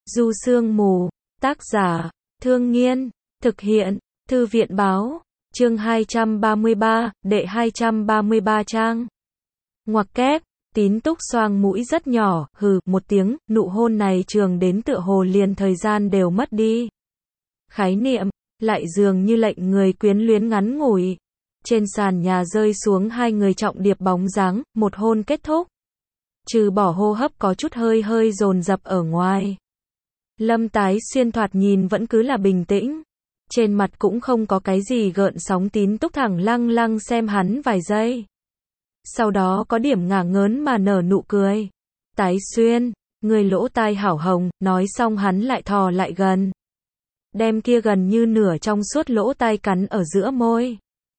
Du Sương Mù, tác giả, Thương Nghiên, thực hiện, Thư viện Báo, chương 233, đệ 233 trang. Ngoặc kép, Tín Túc xoang mũi rất nhỏ, hừ, một tiếng, nụ hôn này trường đến tựa hồ liền thời gian đều mất đi. Khái niệm, lại dường như lệnh người quyến luyến ngắn ngủi. Trên sàn nhà rơi xuống hai người trọng điệp bóng dáng, một hôn kết thúc. Trừ bỏ hô hấp có chút hơi hơi dồn dập ở ngoài. Lâm Tái Xuyên thoạt nhìn vẫn cứ là bình tĩnh. Trên mặt cũng không có cái gì gợn sóng. Tín Túc thẳng lăng lăng xem hắn vài giây. Sau đó có điểm ngả ngớn mà nở nụ cười. Tái Xuyên, người lỗ tai hảo hồng, nói xong hắn lại thò lại gần. Đem kia gần như nửa trong suốt lỗ tai cắn ở giữa môi.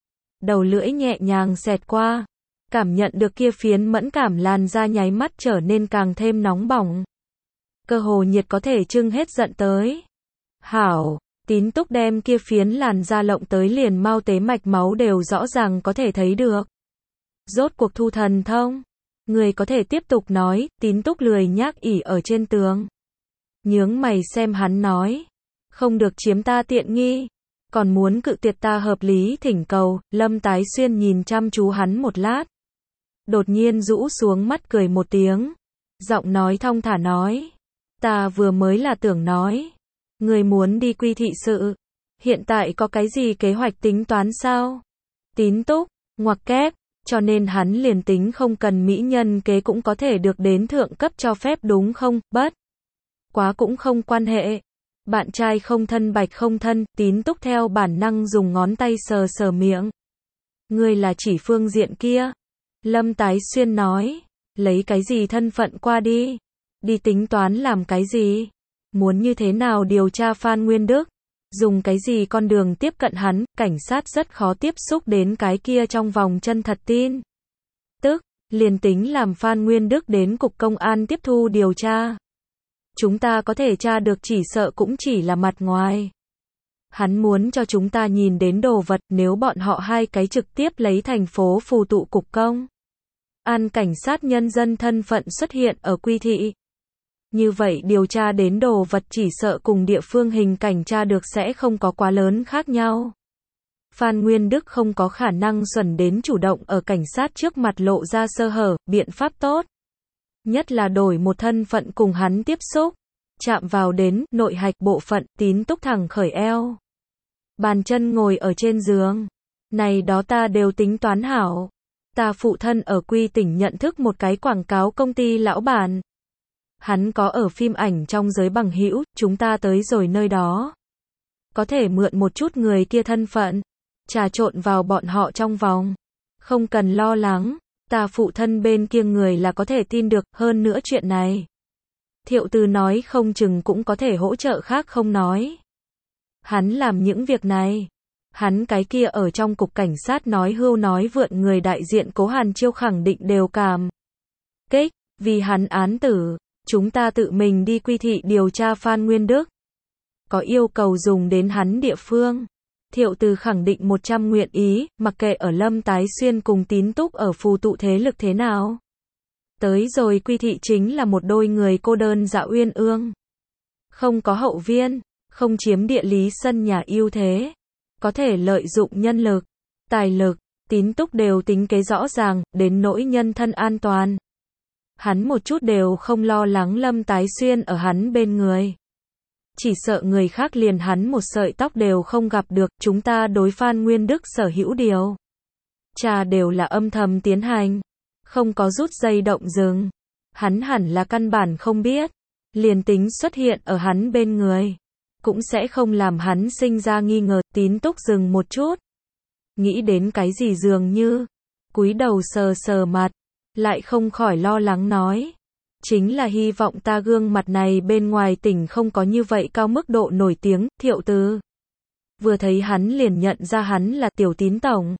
Đầu lưỡi nhẹ nhàng xẹt qua. Cảm nhận được kia phiến mẫn cảm làn da nháy mắt trở nên càng thêm nóng bỏng. Cơ hồ nhiệt có thể trưng hết giận tới. Hảo, Tín Túc đem kia phiến làn da lộng tới liền mau tế mạch máu đều rõ ràng có thể thấy được. Rốt cuộc thu thần thông. Người có thể tiếp tục nói. Tín Túc lười nhác ỉ ở trên tường. Nhướng mày xem hắn nói. Không được chiếm ta tiện nghi. Còn muốn cự tuyệt ta hợp lý thỉnh cầu. Lâm Tái Xuyên nhìn chăm chú hắn một lát. Đột nhiên rũ xuống mắt cười một tiếng. Giọng nói thong thả nói. Ta vừa mới là tưởng nói. Người muốn đi quy thị sự. Hiện tại có cái gì kế hoạch tính toán sao? Tín Túc, ngoặc kép. Cho nên hắn liền tính không cần mỹ nhân kế cũng có thể được đến thượng cấp cho phép đúng không? Bất quá cũng không quan hệ. Bạn trai không thân bạch không thân. Tín Túc theo bản năng dùng ngón tay sờ sờ miệng. Ngươi là chỉ phương diện kia. Lâm Tái Xuyên nói. Lấy cái gì thân phận qua đi? Đi tính toán làm cái gì? Muốn như thế nào điều tra Phan Nguyên Đức? Dùng cái gì con đường tiếp cận hắn? Cảnh sát rất khó tiếp xúc đến cái kia trong vòng chân thật tin. Tức, liền tính làm Phan Nguyên Đức đến cục công an tiếp thu điều tra. Chúng ta có thể tra được chỉ sợ cũng chỉ là mặt ngoài. Hắn muốn cho chúng ta nhìn đến đồ vật nếu bọn họ hai cái trực tiếp lấy thành phố phù tụ cục công an cảnh sát nhân dân thân phận xuất hiện ở quy thị. Như vậy điều tra đến đồ vật chỉ sợ cùng địa phương hình cảnh tra được sẽ không có quá lớn khác nhau. Phan Nguyên Đức không có khả năng xuẩn đến chủ động ở cảnh sát trước mặt lộ ra sơ hở, biện pháp tốt. Nhất là đổi một thân phận cùng hắn tiếp xúc. Chạm vào đến nội hạch bộ phận. Tín Túc thẳng khởi eo. Bàn chân ngồi ở trên giường. Này đó ta đều tính toán hảo. Ta phụ thân ở Quy tỉnh nhận thức một cái quảng cáo công ty lão bản. Hắn có ở phim ảnh trong giới bằng hữu, chúng ta tới rồi nơi đó. Có thể mượn một chút người kia thân phận. Trà trộn vào bọn họ trong vòng. Không cần lo lắng. Ta phụ thân bên kia người là có thể tin được. Hơn nữa chuyện này. Thiệu Từ nói không chừng cũng có thể hỗ trợ khác không nói. Hắn làm những việc này. Hắn cái kia ở trong cục cảnh sát nói hưu nói vượn người đại diện Cố Hàn Chiêu khẳng định đều cảm kích, vì hắn án tử, chúng ta tự mình đi quy thị điều tra Phan Nguyên Đức. Có yêu cầu dùng đến hắn địa phương. Thiệu Từ khẳng định 100 nguyện ý, mặc kệ ở Lâm Tái Xuyên cùng Tín Túc ở phù tụ thế lực thế nào. Tới rồi quy thị chính là một đôi người cô đơn dã uyên ương. Không có hậu viên, không chiếm địa lý sân nhà ưu thế. Có thể lợi dụng nhân lực, tài lực, Tín Túc đều tính kế rõ ràng, đến nỗi nhân thân an toàn. Hắn một chút đều không lo lắng Lâm Tái Xuyên ở hắn bên người. Chỉ sợ người khác liền hắn một sợi tóc đều không gặp được. Chúng ta đối Phan Nguyên Đức sở hữu điều tra đều là âm thầm tiến hành. Không có rút dây động rừng. Hắn hẳn là căn bản không biết. Liền tính xuất hiện ở hắn bên người. Cũng sẽ không làm hắn sinh ra nghi ngờ. Tín Túc dừng một chút. Nghĩ đến cái gì dường như. Cúi đầu sờ sờ mặt. Lại không khỏi lo lắng nói. Chính là hy vọng ta gương mặt này bên ngoài tỉnh không có như vậy cao mức độ nổi tiếng. Thiệu Từ vừa thấy hắn liền nhận ra hắn là Tiểu Tín tổng.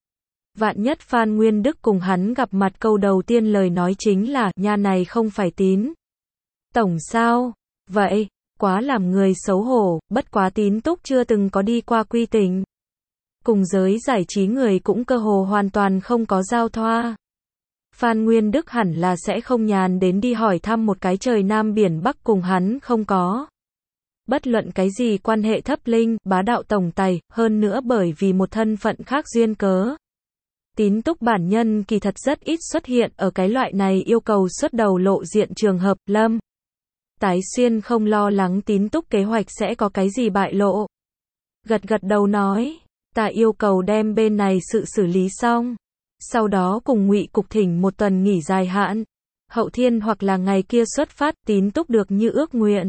Vạn nhất Phan Nguyên Đức cùng hắn gặp mặt câu đầu tiên lời nói chính là nha này không phải Tín tổng sao? Vậy, quá làm người xấu hổ. Bất quá Tín Túc chưa từng có đi qua quy tỉnh. Cùng giới giải trí người cũng cơ hồ hoàn toàn không có giao thoa. Phan Nguyên Đức hẳn là sẽ không nhàn đến đi hỏi thăm một cái trời Nam biển Bắc cùng hắn không có bất luận cái gì quan hệ thấp linh, bá đạo tổng tài, hơn nữa bởi vì một thân phận khác duyên cớ. Tín Túc bản nhân kỳ thật rất ít xuất hiện ở cái loại này yêu cầu xuất đầu lộ diện trường hợp. Lâm Tái Xuyên không lo lắng Tín Túc kế hoạch sẽ có cái gì bại lộ. Gật gật đầu nói, ta yêu cầu đem bên này sự xử lý xong. Sau đó cùng Ngụy Cục thỉnh một tuần nghỉ dài hạn. Hậu thiên hoặc là ngày kia xuất phát. Tín Túc được như ước nguyện.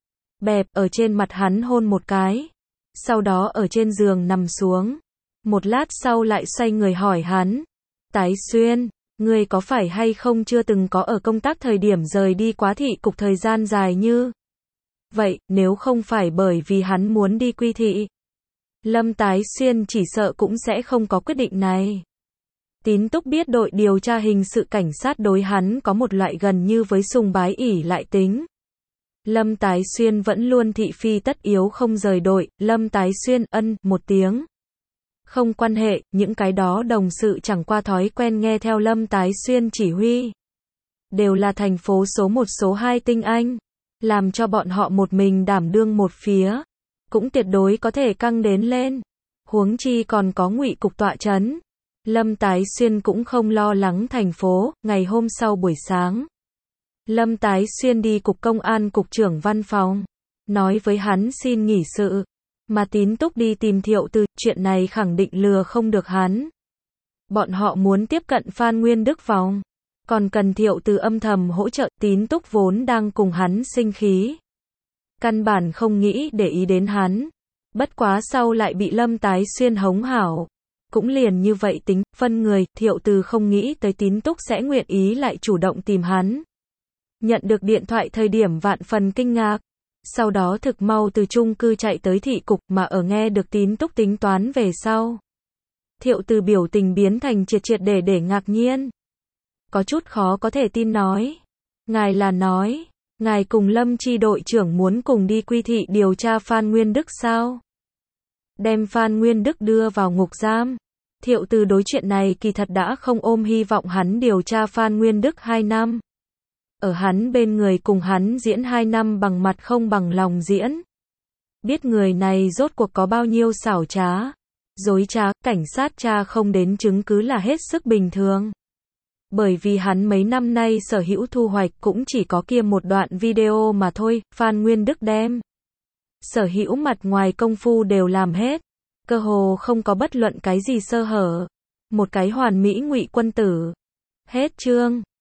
Bẹp ở trên mặt hắn hôn một cái. Sau đó ở trên giường nằm xuống. Một lát sau lại xoay người hỏi hắn. Tái Xuyên, ngươi có phải hay không chưa từng có ở công tác thời điểm rời đi quá thị cục thời gian dài như vậy, nếu không phải bởi vì hắn muốn đi quy thị. Lâm Tái Xuyên chỉ sợ cũng sẽ không có quyết định này. Tín Túc biết đội điều tra hình sự cảnh sát đối hắn có một loại gần như với sùng bái ỷ lại tính. Lâm Tái Xuyên vẫn luôn thị phi tất yếu không rời đội. Lâm Tái Xuyên ân một tiếng. Không quan hệ, những cái đó đồng sự chẳng qua thói quen nghe theo Lâm Tái Xuyên chỉ huy. Đều là thành phố số 1 số 2 tinh anh. Làm cho bọn họ một mình đảm đương một phía. Cũng tuyệt đối có thể căng đến lên. Huống chi còn có Ngụy Cục tọa chấn. Lâm Tái Xuyên cũng không lo lắng thành phố. Ngày hôm sau buổi sáng, Lâm Tái Xuyên đi cục công an cục trưởng văn phòng. Nói với hắn xin nghỉ sự. Mà Tín Túc đi tìm Thiệu Từ. Chuyện này khẳng định lừa không được hắn. Bọn họ muốn tiếp cận Phan Nguyên Đức phòng. Còn cần Thiệu Từ âm thầm hỗ trợ. Tín Túc vốn đang cùng hắn sinh khí. Căn bản không nghĩ để ý đến hắn. Bất quá sau lại bị Lâm Tái Xuyên hống hảo. Cũng liền như vậy tính, phân người. Thiệu Từ không nghĩ tới Tín Túc sẽ nguyện ý lại chủ động tìm hắn. Nhận được điện thoại thời điểm vạn phần kinh ngạc. Sau đó thực mau từ chung cư chạy tới thị cục, mà ở nghe được Tín Túc tính toán về sau. Thiệu Từ biểu tình biến thành triệt để ngạc nhiên. Có chút khó có thể tin nói. Ngài là nói, ngài cùng Lâm chi đội trưởng muốn cùng đi quy thị điều tra Phan Nguyên Đức sao? Đem Phan Nguyên Đức đưa vào ngục giam. Thiệu Từ đối chuyện này kỳ thật đã không ôm hy vọng hắn điều tra Phan Nguyên Đức 2 năm. Ở hắn bên người cùng hắn diễn 2 năm bằng mặt không bằng lòng diễn. Biết người này rốt cuộc có bao nhiêu xảo trá, dối trá, cảnh sát tra không đến chứng cứ là hết sức bình thường. Bởi vì hắn mấy năm nay sở hữu thu hoạch cũng chỉ có kia một đoạn video mà thôi. Phan Nguyên Đức đem sở hữu mặt ngoài công phu đều làm hết, cơ hồ không có bất luận cái gì sơ hở. Một cái hoàn mỹ ngụy quân tử. Hết chương.